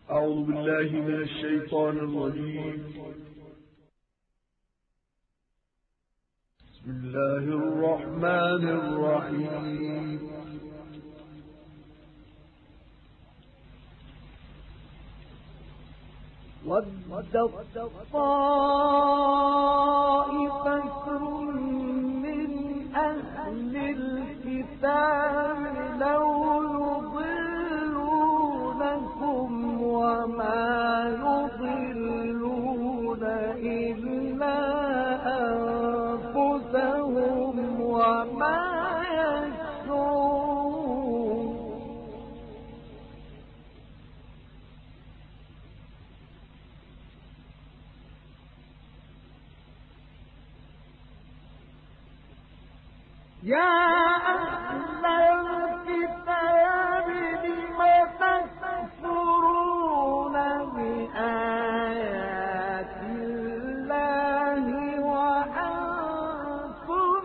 أعوذ بالله من الشيطان الرجيم. بسم الله الرحمن الرحيم. ود طائفة من أهل الكتاب لو يضلونكم وما يضلون إلا أنفسهم وما يشعرون. يا أهل الكتاب لم تكفرون بآيات الله وأنتم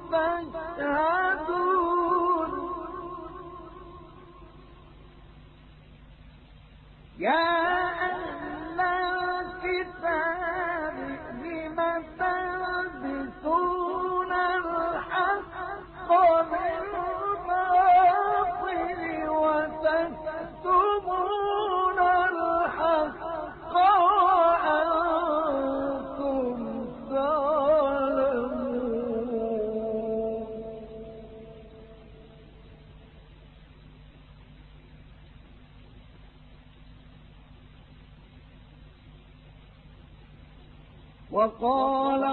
تشهدون. يا أهل الكتاب لم تلبسون الحق بالباطل وتكتمون الحق وأنتم تعلمون. وقال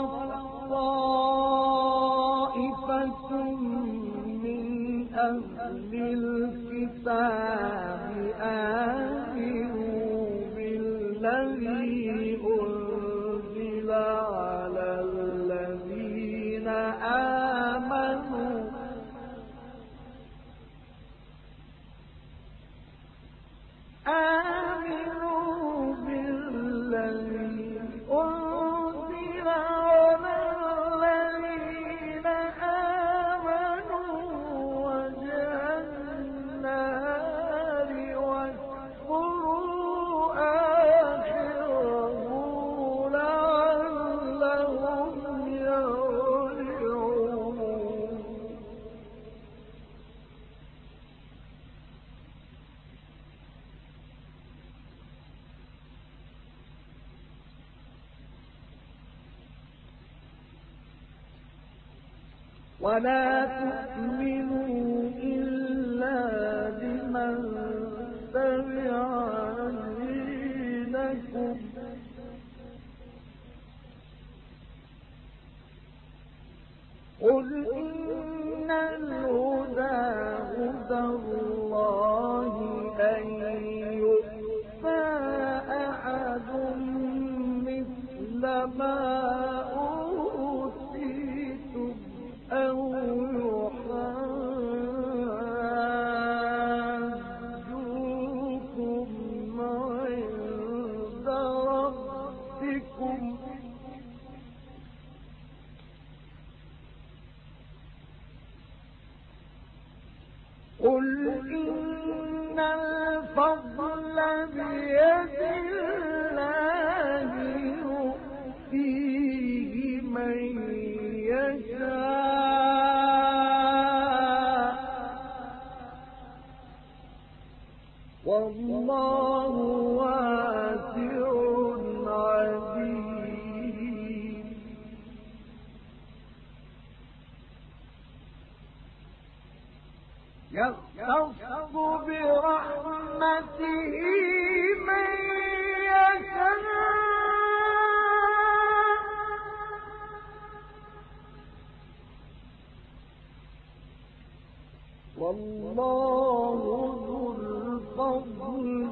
طائفة من أهل الكتاب آمنوا بالذي أنزل على الذين آمنوا بالذي أنزل على الذين آمنوا وجه النار واكفروا آخره لعلهم يرجعون. ولا تؤمنوا إلا لمن تبع دينكم قل إن الهدى هدى الله أن يؤتى أحد مثل ما أوتيتم أو يحاجوكم عند ربكم قل إن الفضل بيد الله يؤتيه من يشاء والله واسع عليم. يختص برحمته من يشاء والله ذو الفضل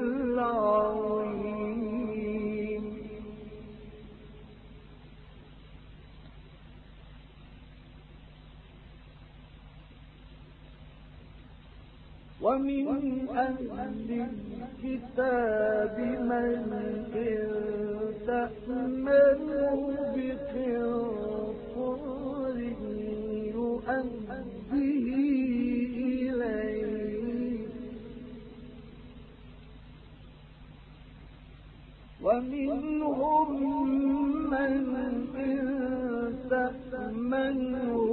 العظيم. ومن أهل الكتاب من إن تأمنه بقنطار يؤديه إليه ومنهم من إن تأمنه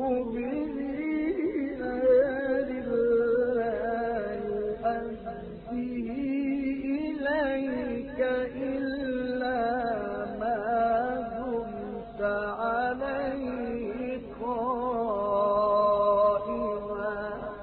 بدينار لا يؤديه إليك إلا ما دمت عليه قائما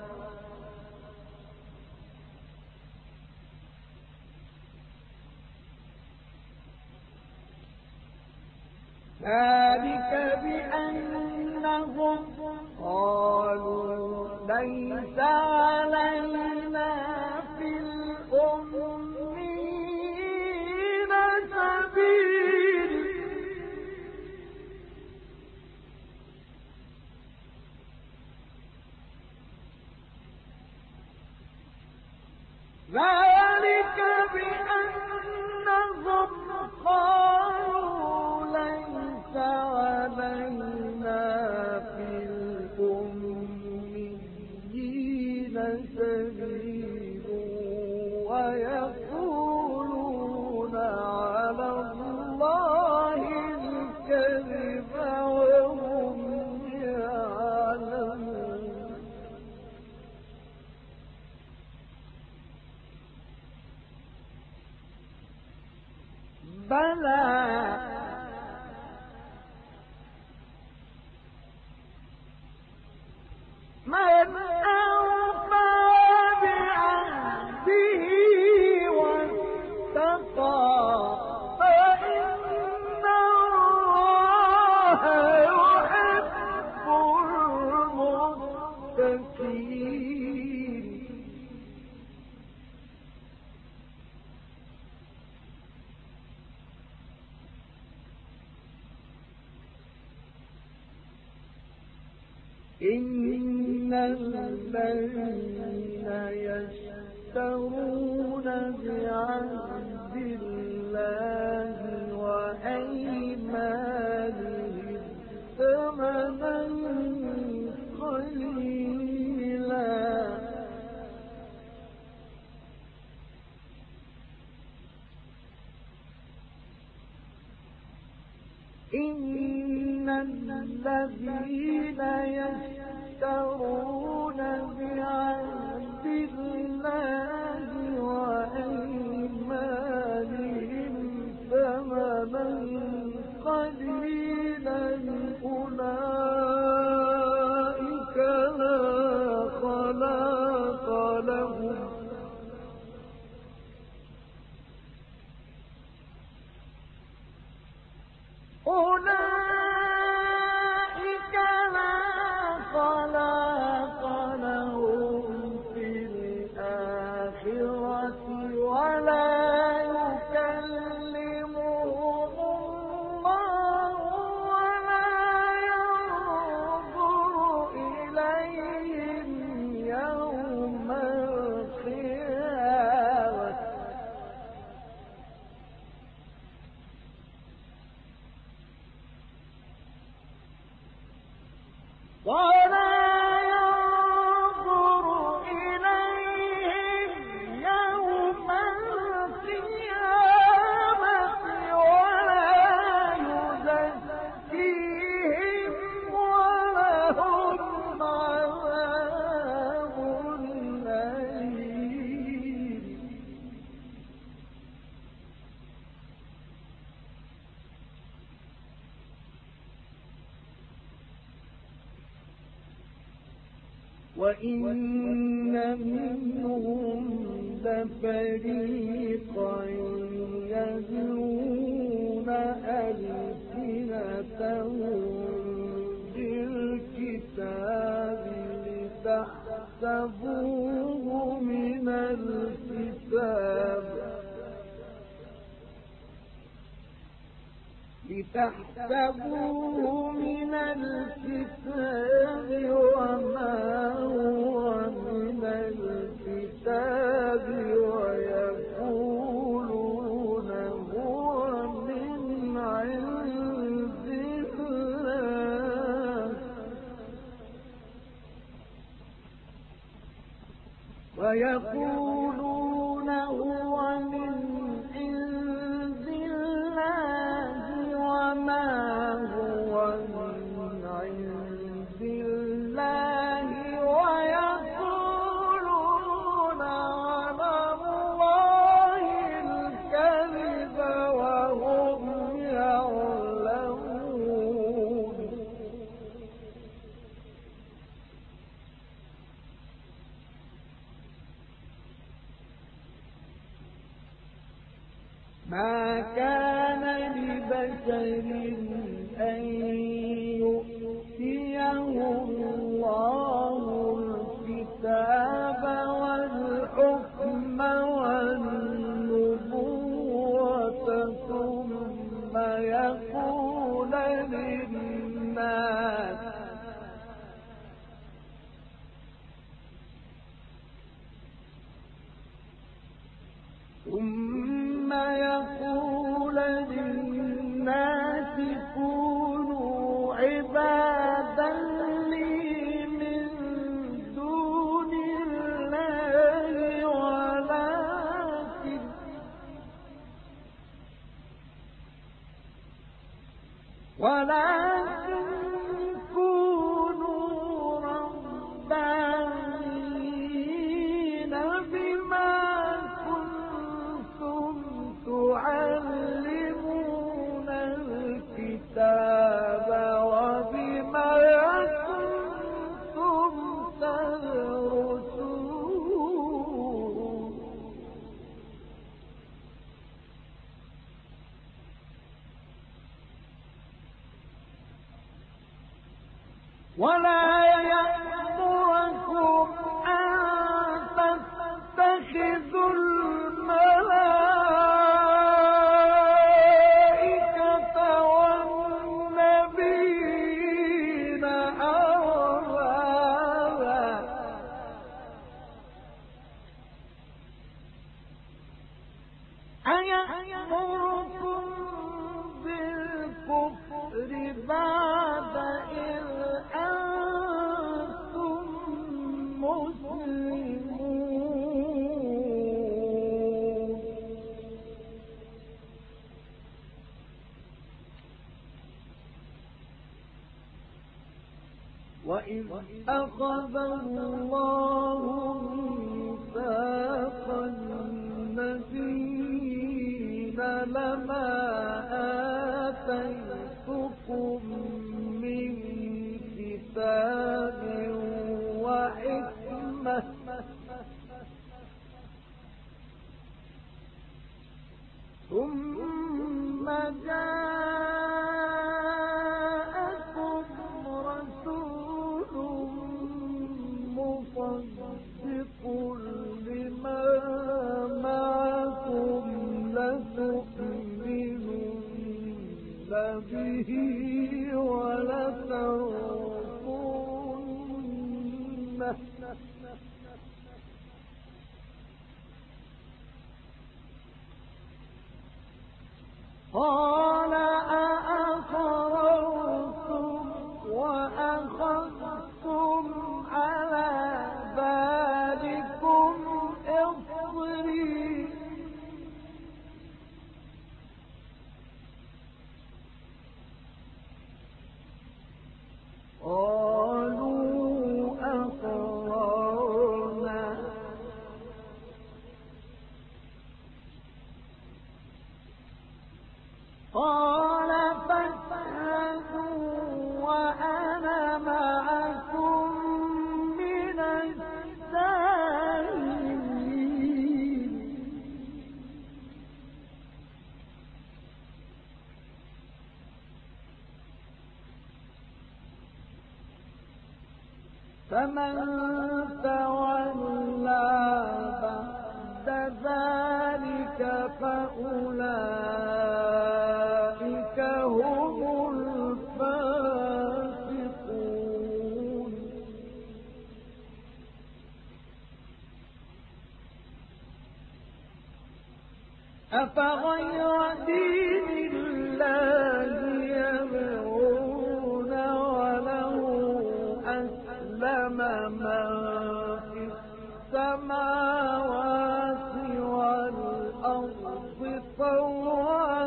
ذلك بأنهم قالوا ليس علينا في الأمين سبيل ذلك بأنهم قالوا ليس علينا في الأميين سبيل ويقولون على الله الكذب وهم يعلمون بلى من أوفى بعهده واتقى فإن الله يحب المتقين إن الذين يشترون بعهد الله وأيمانهم ثمنا قليلا إن الذين يشترون بعهد الله وأيمانهم ثمنا قليلا أولئك لا خلاق لهم أولئك لا خلاق لهم في الآخرة ولا يكلمهم الله ولا ينظر إليهم يوم القيامة ولا ينظر إليهم يوم القيامة ولا يزكيهم ولهم عذاب أليم وإن منهم لفريقا يلوون ألسنتهم بالكتاب لتحسبوه من الكتاب من الكتاب وما هو من الكتاب ويقولون هو من عند الله ويقولون هو من عند ما كان لبشر أن يؤتيه الله الكتاب والحكم والنبوة ثم يقول للناس كونوا عبادا لي من دون الله ولكن كونوا ربانيين بما كنتم تعلمون الكتاب وبما كنتم تدرسون ولا يأمركم أن تتخذوا الملائكة والنبيين أربابا أيأمركم بالكفر بعد إذ أنتم مسلمون وإذ أخذ الله ميثاق النبيين لما آتيتكم من كتاب وحكمة ثم جاءكم رسول مصدق لما معكم لتؤمنن به ولتنصرنه قال أأقررتم وأخذتم على ذلكم إصري قالوا أقررنا قال فاشهدوا وأنا معكم من الشاهدين فمن تولى بعد ذلك فأولئك هم الفاسقون أفغير دين الله يبغون وله أسلم من في السماوات والأرض طوعا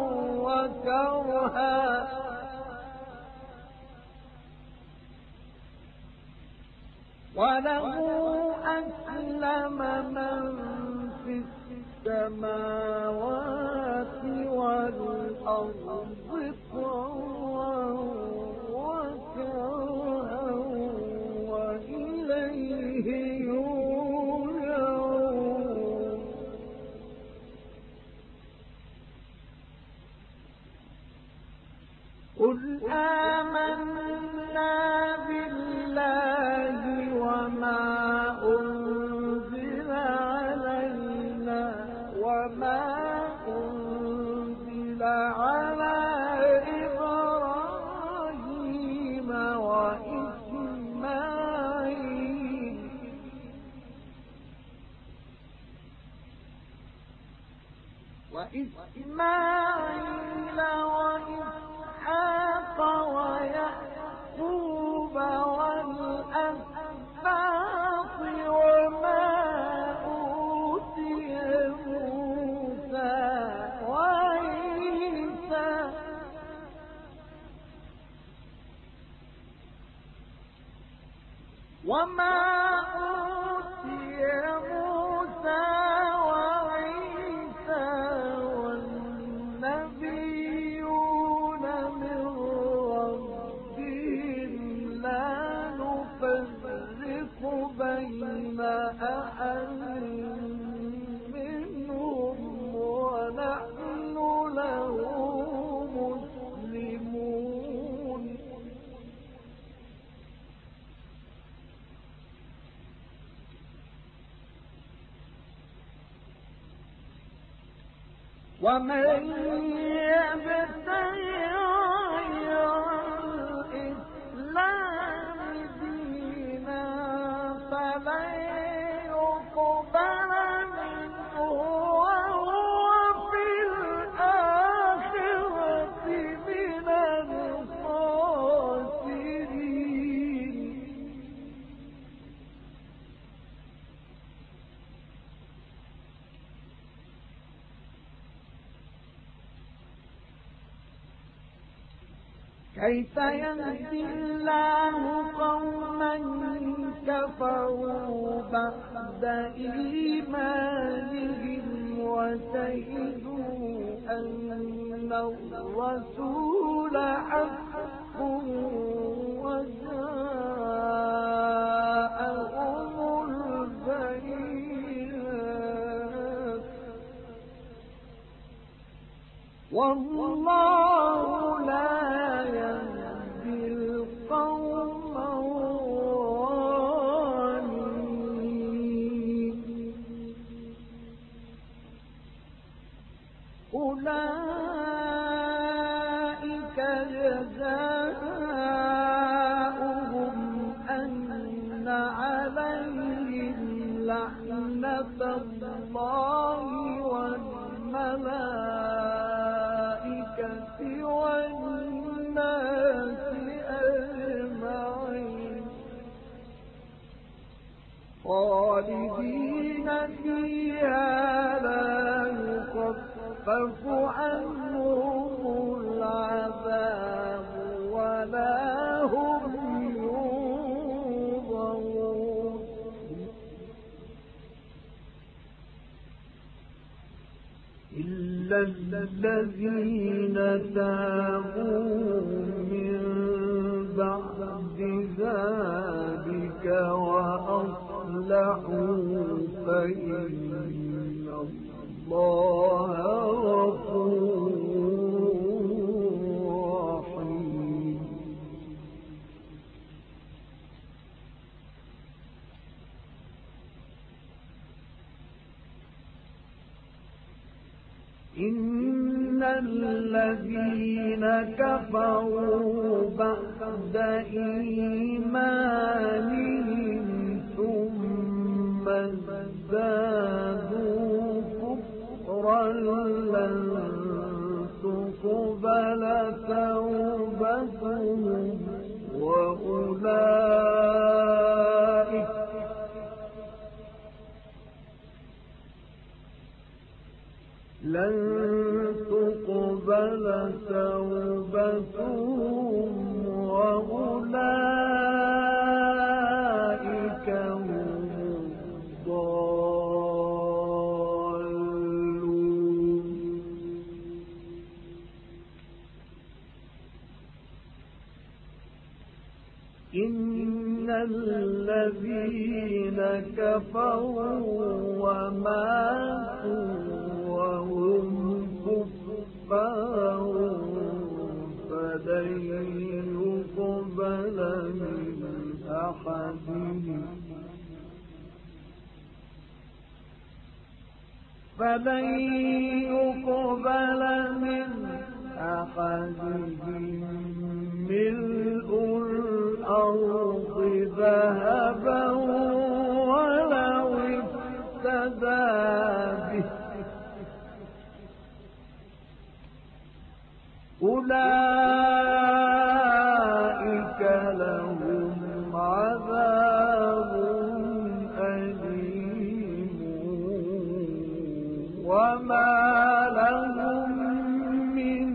وكرها وله أسلم من في السماوات والأرض طوعا وكرها وإليه يرجعون قل آمنا بالله وما أنزل علينا وما أنزل على إبراهيم وإسماعيل وإسحاق ويعقوب والأسباط وما أوتي موسى وعيسى والنبيون من ربهم لا نفرق بين أحد منهم ونحن له مسلمون ومن يبتغي غير الإسلام دينا فلن يقبل منه وهو في الآخرة من الخاسرين كيف يهدي الله قوما كفروا بعد إيمانهم وشهدوا أن الرسول حق وجاءهم البينات والله لا يهدي القوم الظالمين أولئك جزاؤهم أن عليهم لعنة الله والملائكة والناس أجمعين خالدين فيها لا يخفف عنهم العذاب ولا هم ينظرون إلا الذين تابوا من بعد ذلك وأصلحوا فإن الله غفور رحيم إن الذين كفروا بعد إيمانهم ثم ازدادوا كفرا لن تقبل توبتهم وأولئك لن تقبل توبتهم وأولئك هم الضالون إن الذين كفروا وماتوا وهم كفار فلن فلن يقبل من أحدهم ملء الأرض ذهبا ولو افتدى به أولئك لهم عذاب أليم وما لهم من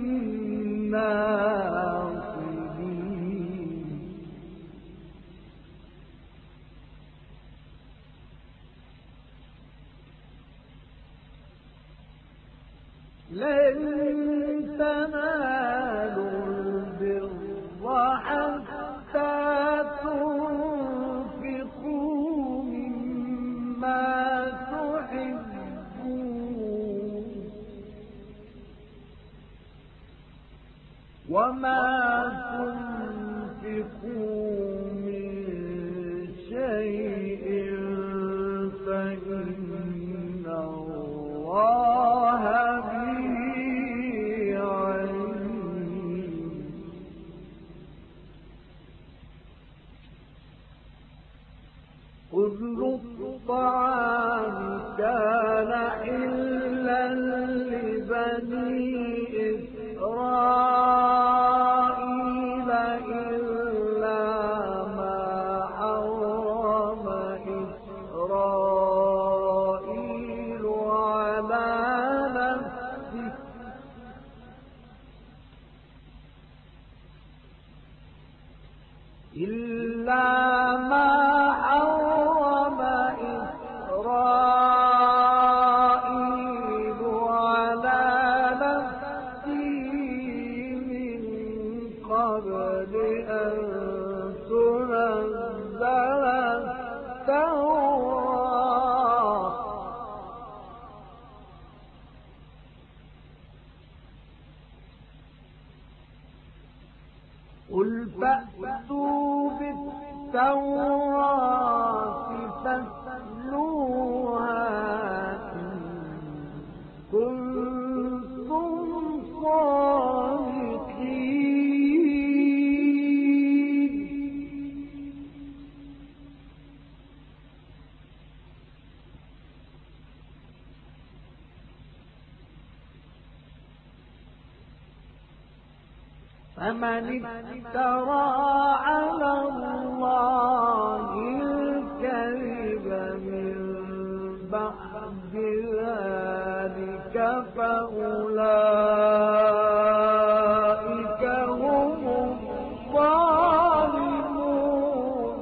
ناصرين لن تنالوا البر حتى تنفقوا مما تحبون وما تنفقوا من شيء فإن الله كل الطعام كان حلا لبني إسرائيل إلا ما حرم إسرائيل على نفسه إلا ما حرم إسرائيل على نفسه من قبل أن تنزل التوراة قل فأتوا بالتوراة فاتلوها إن كنتم صادقين فمن افترى على الله الكذب من بعد ذلك فأولئك هم الظالمون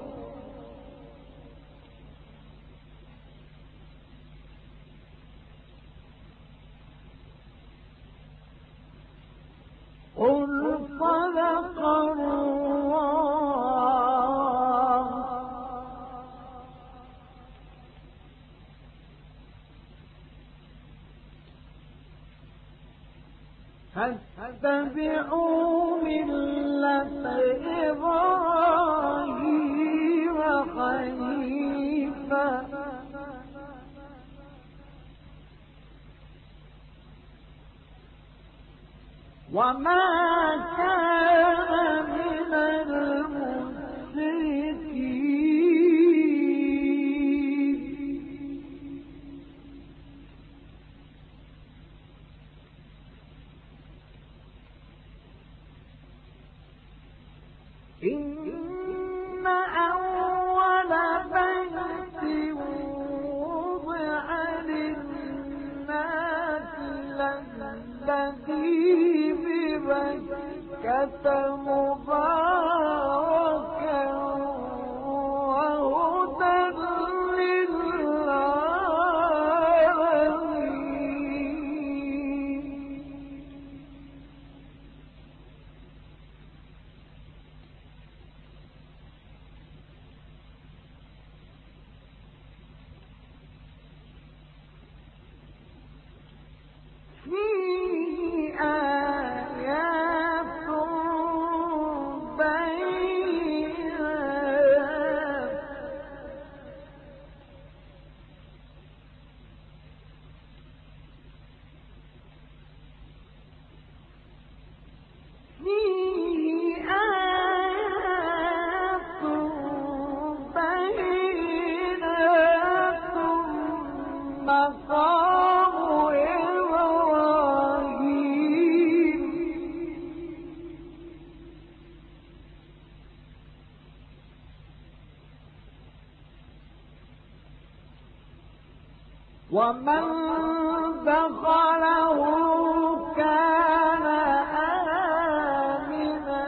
قل صدق الله فاتبعوا ملة إبراهيم حنيفا وما كان من المشركين إن أول بيت وضع للناس للذي ببكة مباركا وهدى للعالمين فيه آيات بينات ومن دخله كان آمنا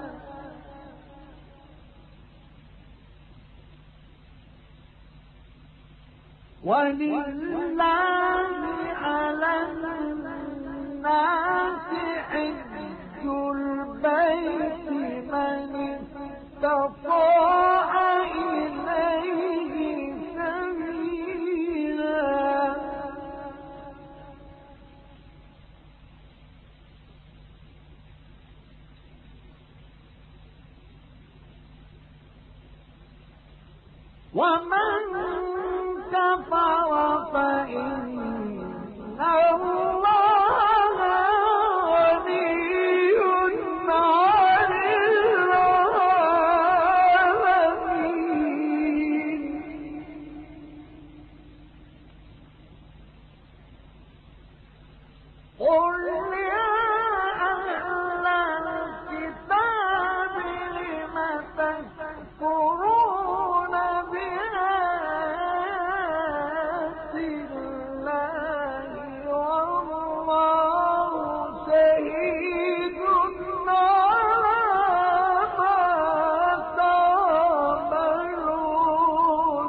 ولله على الناس حج البيت من استطاع إليه سبيلا ومن كفر فإن الله غني عن العالمين قل يا أهل الكتاب لم تكفرون بآيات الله والله شهيد على ما تعملون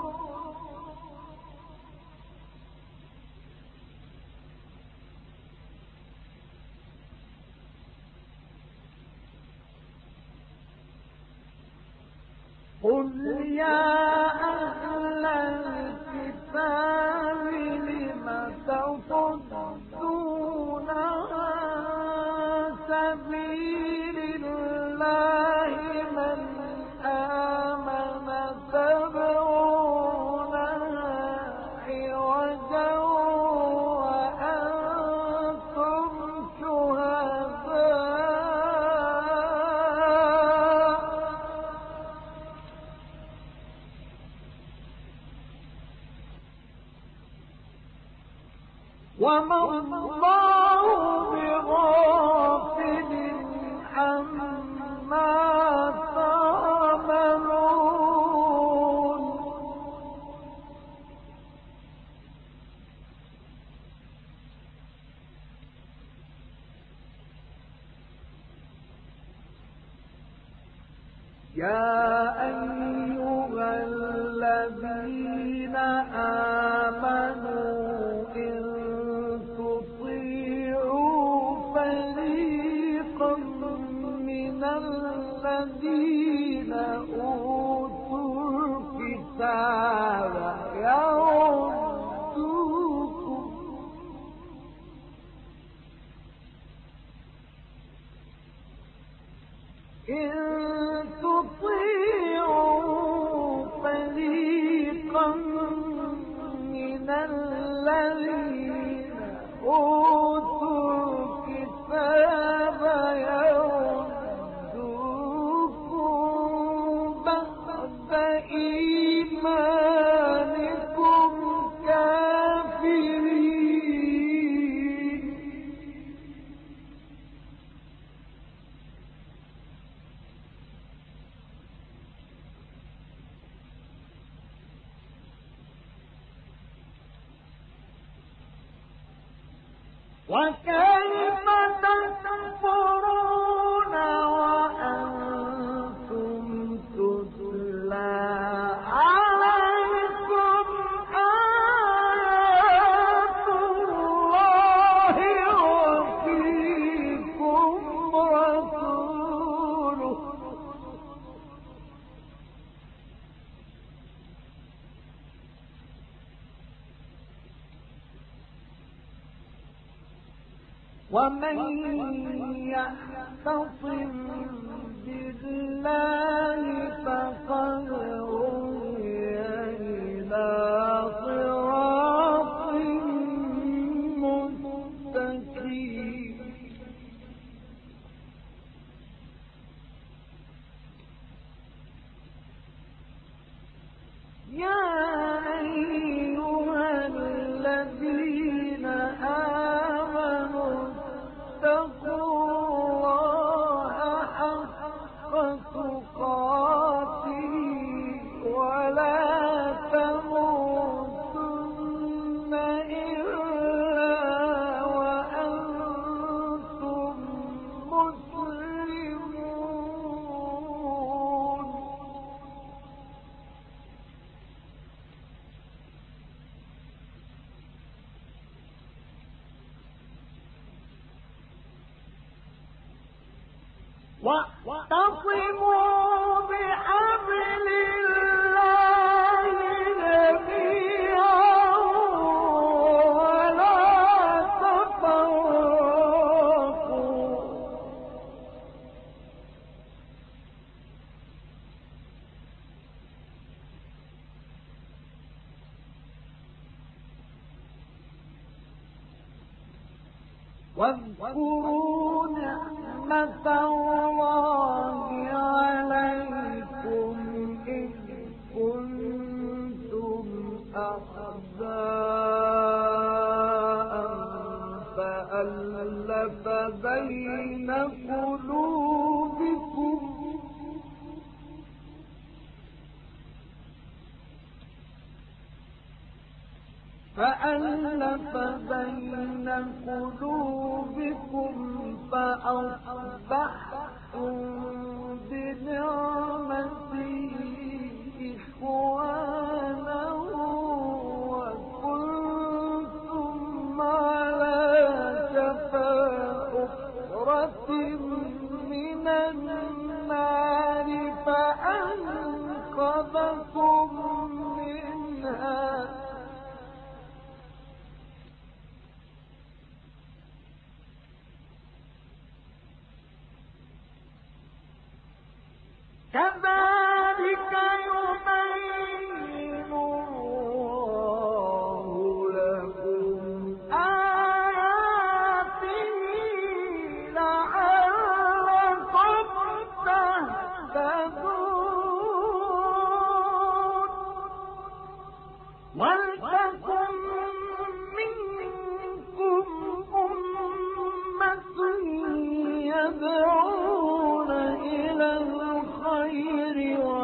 قل يا أهل الكتاب لم تصدون عن سبيل الله من آمن تبغونها عوجا وأنتم شهداء وما الله بغافل عما تعملون يا أيها الذين آمنوا إن تطيعوا فريقا من الذين أوتوا الكتاب يردوكم إن تطيعوا فريقا من الذين أوتوا الكتاب يردوكم بعد إيمانكم كافرين وكيف تكفرون وأنتم تتلى عليكم آيات الله وفيكم رسوله ومن يعتصم بالله فقد هدي إلى صراط مستقيم يا أيها الذين آمنوا اتقوا الله حق تقاته واعتصموا بحبل الله جميعا ولا تفرقوا واذكروا نعمة الله عليكم إذ كنتم أعداء فألف بين قلوبكم فأصبحتم بنعمته إخوانا وكنتم على شفا حفرة من النار فأنقذكم منها كذلك يبين الله لكم آياته لعلكم تهتدون ولتكن منكم أمة يدعون إلى الخير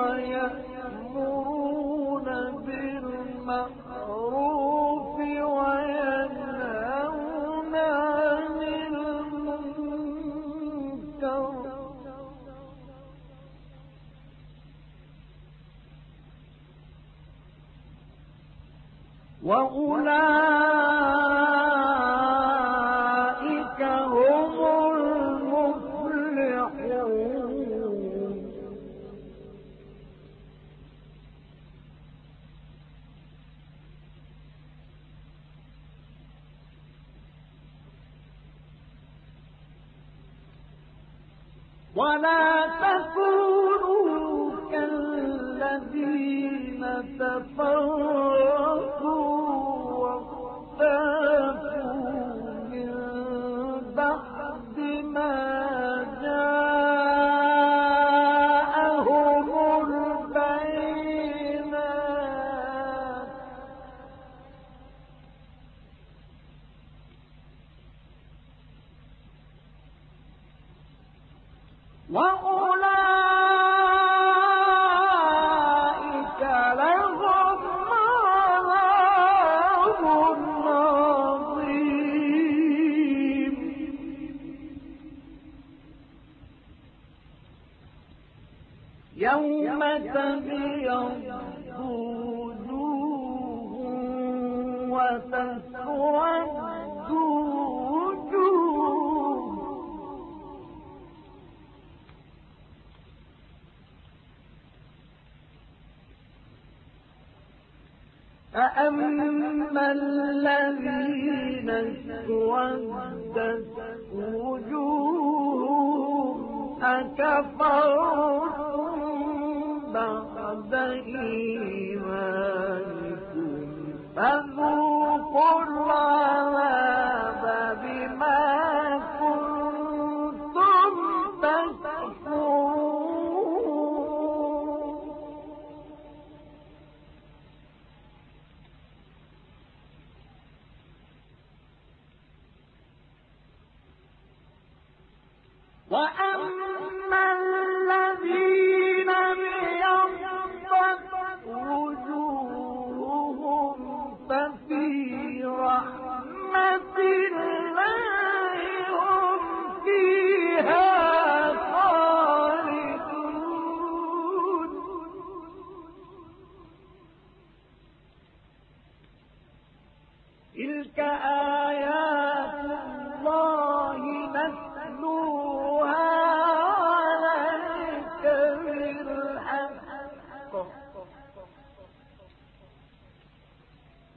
ويأمرون بالمعروف وينهون عن المنكر وأولئك هم المفلحون ولا تكونوا كالذين تفرقوا واختلفوا من بعد ما جاءهم البينات وأولئك لهم عذاب عظيم يوم تبيض وجوه وتسود وجوه فأما الذين اسودت وجوههم أكفرتم بعد إيمانكم فذوقوا العذاب بما كنتم تكفرون وأما الذين ابيضت وجوههم ففي رحمة الله هم فيها خالدون تلك آيات الله نتلوها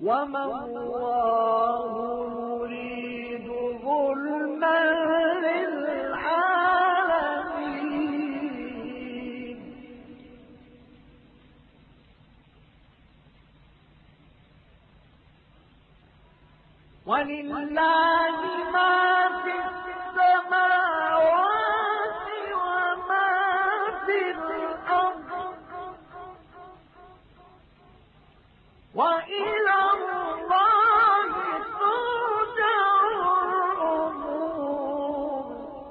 وما الله يريد ظلما للعالمين ولله ما في السماوات وما في الأرض وإلى الله ترجع الأمور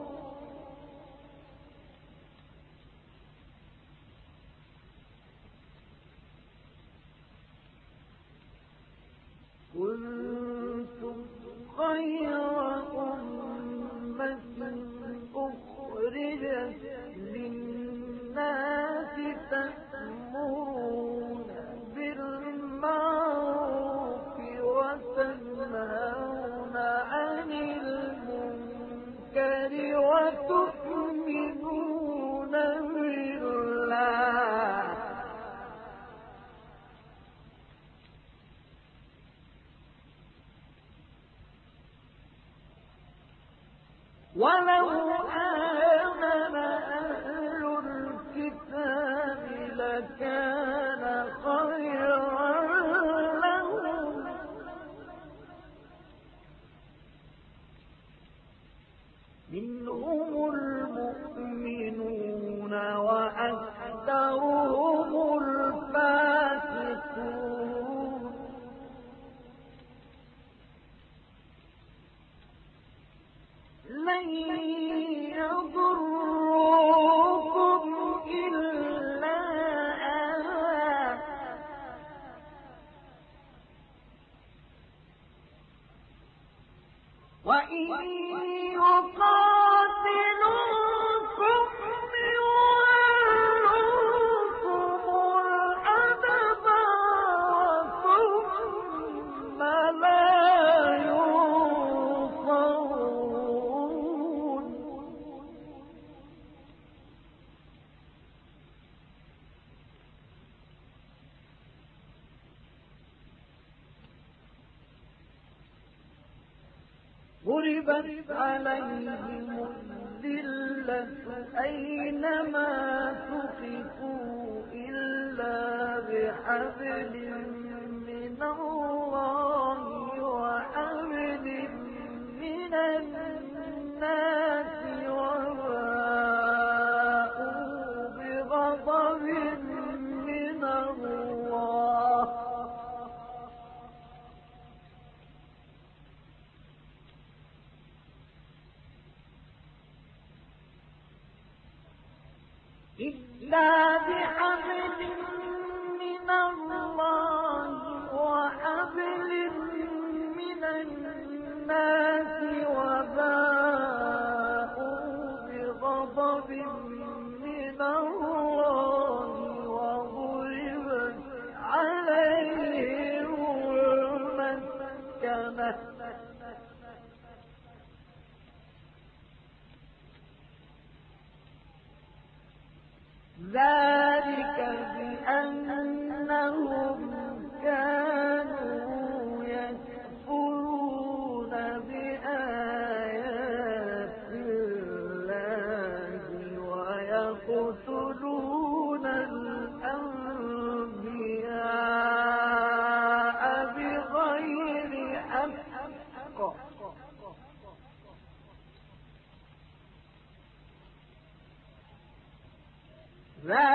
كنتم خير أمة أخرجت للناس تأمرون بالمعروف وتنهون عن المنكر وتؤمنون بالله ولو آمن أهل الكتاب لكان خيرا لهم منهم المؤمنون وأكثرهم الفاسقون لن يضروكم إلا أذى وإن يقاتلوكم يولوكم الأدبار ثم لا ينصرون ضربت عليهم الذلة أينما ثقفوا إلا بحبل من الله وحبل من الناس وباءوا بغضب من الله إلا بحبل من الله وحبل من الناس وباءوا بغضب من الله وضربت عليهم المسكنة ذلك بأنهم كانوا يكفرون بآيات الله ويقتلون الأنبياء بغير حق ذلك